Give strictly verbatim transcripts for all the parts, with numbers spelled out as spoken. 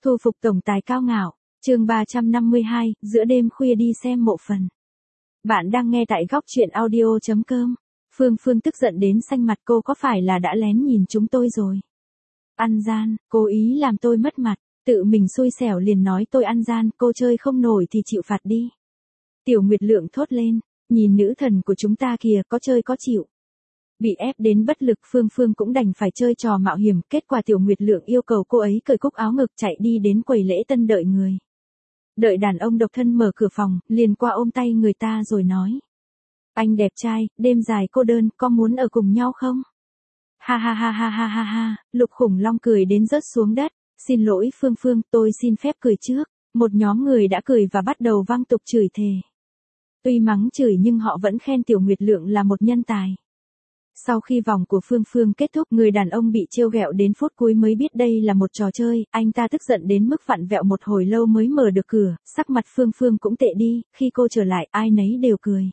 Thu phục tổng tài cao ngạo, chương ba trăm năm mươi hai, giữa đêm khuya đi xem mộ phần. Bạn đang nghe tại góc truyện audio.com. Phương Phương tức giận đến xanh mặt, cô có phải là đã lén nhìn chúng tôi rồi? Ăn gian, cố ý làm tôi mất mặt, tự mình xui xẻo liền nói tôi ăn gian, cô chơi không nổi thì chịu phạt đi. Tiểu Nguyệt Lượng thốt lên, nhìn nữ thần của chúng ta kìa, có chơi có chịu. Bị ép đến bất lực, Phương Phương cũng đành phải chơi trò mạo hiểm, kết quả Tiểu Nguyệt Lượng yêu cầu cô ấy cởi cúc áo ngực chạy đi đến quầy lễ tân đợi người. Đợi đàn ông độc thân mở cửa phòng, liền qua ôm tay người ta rồi nói. Anh đẹp trai, đêm dài cô đơn, có muốn ở cùng nhau không? Ha ha ha ha ha ha ha, Lục Khủng Long cười đến rớt xuống đất. Xin lỗi Phương Phương, tôi xin phép cười trước. Một nhóm người đã cười và bắt đầu vang tục chửi thề. Tuy mắng chửi nhưng họ vẫn khen Tiểu Nguyệt Lượng là một nhân tài. Sau khi vòng của Phương Phương kết thúc, người đàn ông bị trêu ghẹo đến phút cuối mới biết đây là một trò chơi, anh ta tức giận đến mức vặn vẹo một hồi lâu mới mở được cửa, sắc mặt Phương Phương cũng tệ đi, khi cô trở lại ai nấy đều cười.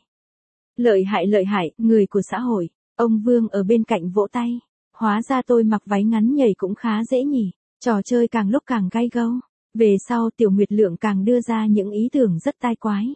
Lợi hại lợi hại, người của xã hội, ông Vương ở bên cạnh vỗ tay, hóa ra tôi mặc váy ngắn nhảy cũng khá dễ nhỉ, trò chơi càng lúc càng gay gâu, về sau Tiểu Nguyệt Lượng càng đưa ra những ý tưởng rất tai quái.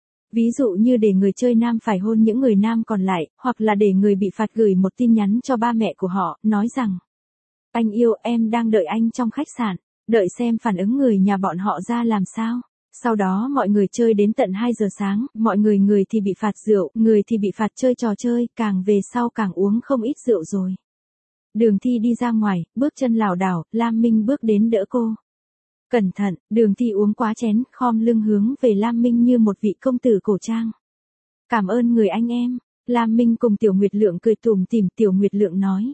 Ví dụ như để người chơi nam phải hôn những người nam còn lại, hoặc là để người bị phạt gửi một tin nhắn cho ba mẹ của họ, nói rằng anh yêu em đang đợi anh trong khách sạn, đợi xem phản ứng người nhà bọn họ ra làm sao. Sau đó mọi người chơi đến tận hai giờ sáng, mọi người người thì bị phạt rượu, người thì bị phạt chơi trò chơi, càng về sau càng uống không ít rượu rồi. Đường Thi đi ra ngoài, bước chân lảo đảo, Lam Minh bước đến đỡ cô. Cẩn thận, Đường Thi uống quá chén, khom lưng hướng về Lam Minh như một vị công tử cổ trang. Cảm ơn người anh em. Lam Minh cùng Tiểu Nguyệt Lượng cười tủm tỉm. Tiểu Nguyệt Lượng nói.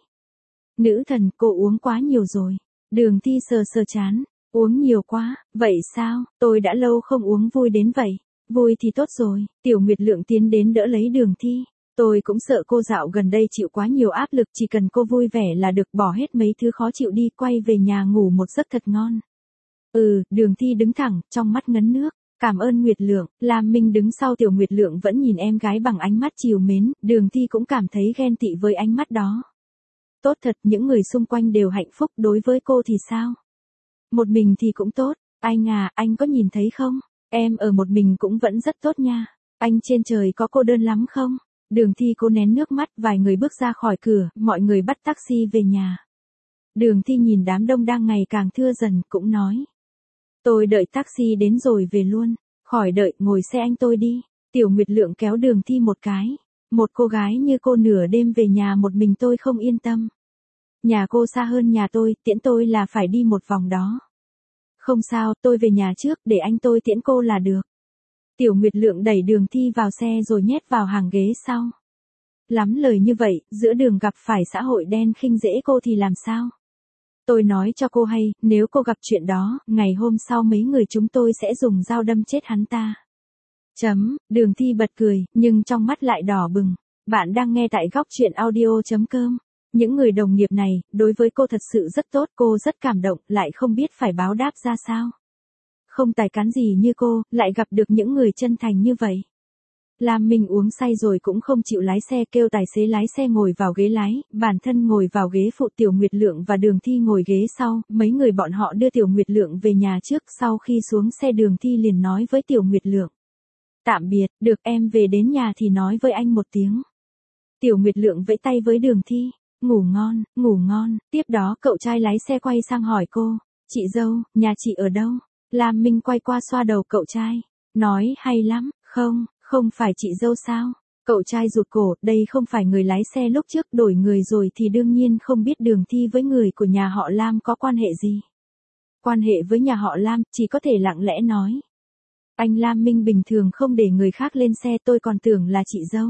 Nữ thần, cô uống quá nhiều rồi. Đường Thi sờ sờ chán. Uống nhiều quá, vậy sao, tôi đã lâu không uống vui đến vậy. Vui thì tốt rồi. Tiểu Nguyệt Lượng tiến đến đỡ lấy Đường Thi. Tôi cũng sợ cô dạo gần đây chịu quá nhiều áp lực, chỉ cần cô vui vẻ là được, bỏ hết mấy thứ khó chịu đi, quay về nhà ngủ một giấc thật ngon. Ừ, Đường Thi đứng thẳng, trong mắt ngấn nước. Cảm ơn Nguyệt Lượng. Lam Minh đứng sau Tiểu Nguyệt Lượng vẫn nhìn em gái bằng ánh mắt trìu mến, Đường Thi cũng cảm thấy ghen tị với ánh mắt đó. Tốt thật, những người xung quanh đều hạnh phúc, đối với cô thì sao? Một mình thì cũng tốt, anh à, anh có nhìn thấy không? Em ở một mình cũng vẫn rất tốt nha. Anh trên trời có cô đơn lắm không? Đường Thi cố nén nước mắt, vài người bước ra khỏi cửa, mọi người bắt taxi về nhà. Đường Thi nhìn đám đông đang ngày càng thưa dần, cũng nói. Tôi đợi taxi đến rồi về luôn, khỏi đợi, ngồi xe anh tôi đi. Tiểu Nguyệt Lượng kéo Đường Thi một cái. Một cô gái như cô nửa đêm về nhà một mình tôi không yên tâm. Nhà cô xa hơn nhà tôi, tiễn tôi là phải đi một vòng đó. Không sao, tôi về nhà trước, để anh tôi tiễn cô là được. Tiểu Nguyệt Lượng đẩy Đường Thi vào xe rồi nhét vào hàng ghế sau. Lắm lời như vậy, giữa đường gặp phải xã hội đen khinh dễ cô thì làm sao? Tôi nói cho cô hay, nếu cô gặp chuyện đó, ngày hôm sau mấy người chúng tôi sẽ dùng dao đâm chết hắn ta. Chấm, Đường Thi bật cười, nhưng trong mắt lại đỏ bừng. Bạn đang nghe tại góc truyện audio.com. Những người đồng nghiệp này, đối với cô thật sự rất tốt, cô rất cảm động, lại không biết phải báo đáp ra sao. Không tài cán gì như cô, lại gặp được những người chân thành như vậy. Lam Minh uống say rồi cũng không chịu lái xe, kêu tài xế lái xe ngồi vào ghế lái, bản thân ngồi vào ghế phụ. Tiểu Nguyệt Lượng và Đường Thi ngồi ghế sau, mấy người bọn họ đưa Tiểu Nguyệt Lượng về nhà trước, sau khi xuống xe Đường Thi liền nói với Tiểu Nguyệt Lượng. Tạm biệt, được em về đến nhà thì nói với anh một tiếng. Tiểu Nguyệt Lượng vẫy tay với Đường Thi, ngủ ngon, ngủ ngon, tiếp đó cậu trai lái xe quay sang hỏi cô, chị dâu, nhà chị ở đâu? Lam Minh quay qua xoa đầu cậu trai, nói hay lắm, không. Không phải chị dâu sao? Cậu trai rụt cổ, đây không phải người lái xe lúc trước, đổi người rồi thì đương nhiên không biết Đường Thi với người của nhà họ Lam có quan hệ gì. Quan hệ với nhà họ Lam, chỉ có thể lặng lẽ nói. Anh Lam Minh bình thường không để người khác lên xe, tôi còn tưởng là chị dâu.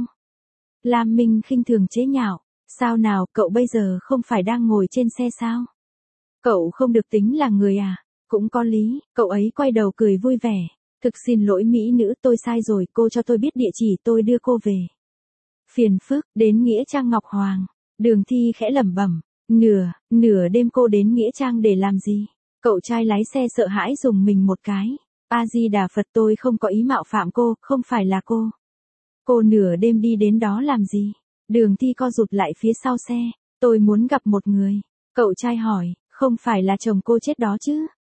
Lam Minh khinh thường chế nhạo, sao nào, cậu bây giờ không phải đang ngồi trên xe sao? Cậu không được tính là người à? Cũng có lý, cậu ấy quay đầu cười vui vẻ. Thực xin lỗi mỹ nữ, tôi sai rồi, cô cho tôi biết địa chỉ, tôi đưa cô về. Phiền phức, đến Nghĩa Trang Ngọc Hoàng. Đường Thi khẽ lẩm bẩm, nửa, nửa đêm cô đến Nghĩa Trang để làm gì? Cậu trai lái xe sợ hãi dùng mình một cái. A Di Đà Phật, tôi không có ý mạo phạm cô, không phải là cô. Cô nửa đêm đi đến đó làm gì? Đường Thi co rụt lại phía sau xe, tôi muốn gặp một người. Cậu trai hỏi, không phải là chồng cô chết đó chứ?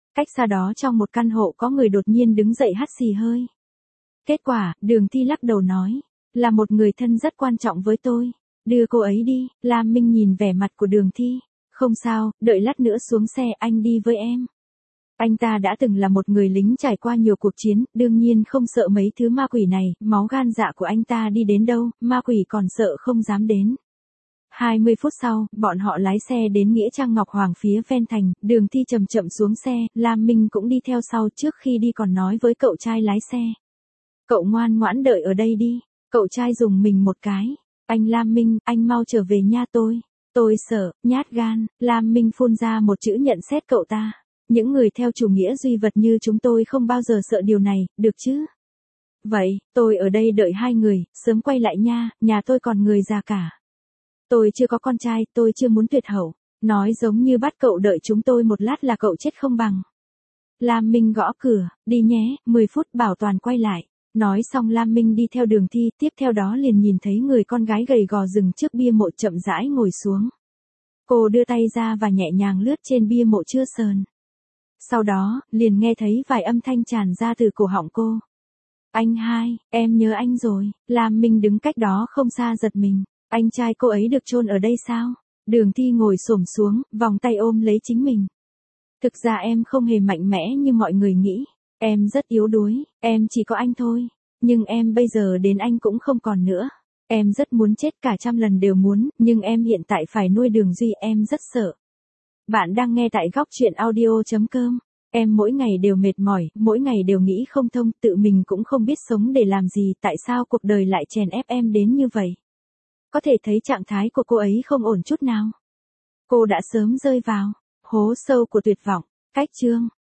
Cách xa đó trong một căn hộ có người đột nhiên đứng dậy hắt xì hơi. Kết quả, Đường Thi lắc đầu nói, là một người thân rất quan trọng với tôi. Đưa cô ấy đi. Lam Minh nhìn vẻ mặt của Đường Thi. Không sao, đợi lát nữa xuống xe anh đi với em. Anh ta đã từng là một người lính trải qua nhiều cuộc chiến, đương nhiên không sợ mấy thứ ma quỷ này, máu gan dạ của anh ta đi đến đâu, ma quỷ còn sợ không dám đến. hai mươi phút sau, bọn họ lái xe đến Nghĩa Trang Ngọc Hoàng phía ven thành, Đường Thi chậm chậm xuống xe, Lam Minh cũng đi theo sau, trước khi đi còn nói với cậu trai lái xe. Cậu ngoan ngoãn đợi ở đây đi. Cậu trai dùng mình một cái. Anh Lam Minh, anh mau trở về nha tôi. Tôi sợ, nhát gan. Lam Minh phun ra một chữ nhận xét cậu ta. Những người theo chủ nghĩa duy vật như chúng tôi không bao giờ sợ điều này, được chứ? Vậy, tôi ở đây đợi hai người, sớm quay lại nha, nhà tôi còn người già cả. Tôi chưa có con trai, tôi chưa muốn tuyệt hậu. Nói giống như bắt cậu đợi chúng tôi một lát là cậu chết không bằng. Lam Minh gõ cửa, đi nhé, mười phút bảo toàn quay lại. Nói xong Lam Minh đi theo Đường Thi, tiếp theo đó liền nhìn thấy người con gái gầy gò dừng trước bia mộ chậm rãi ngồi xuống. Cô đưa tay ra và nhẹ nhàng lướt trên bia mộ chưa sờn. Sau đó, liền nghe thấy vài âm thanh tràn ra từ cổ họng cô. Anh hai, em nhớ anh rồi. Lam Minh đứng cách đó không xa giật mình. Anh trai cô ấy được chôn ở đây sao? Đường Thi ngồi xổm xuống, vòng tay ôm lấy chính mình. Thực ra em không hề mạnh mẽ như mọi người nghĩ. Em rất yếu đuối, em chỉ có anh thôi. Nhưng em bây giờ đến anh cũng không còn nữa. Em rất muốn chết cả trăm lần đều muốn, nhưng em hiện tại phải nuôi Đường Duy, em rất sợ. Bạn đang nghe tại góc truyện audio chấm com. Em mỗi ngày đều mệt mỏi, mỗi ngày đều nghĩ không thông, tự mình cũng không biết sống để làm gì, tại sao cuộc đời lại chèn ép em đến như vậy. Có thể thấy trạng thái của cô ấy không ổn chút nào. Cô đã sớm rơi vào hố sâu của tuyệt vọng. Cách chương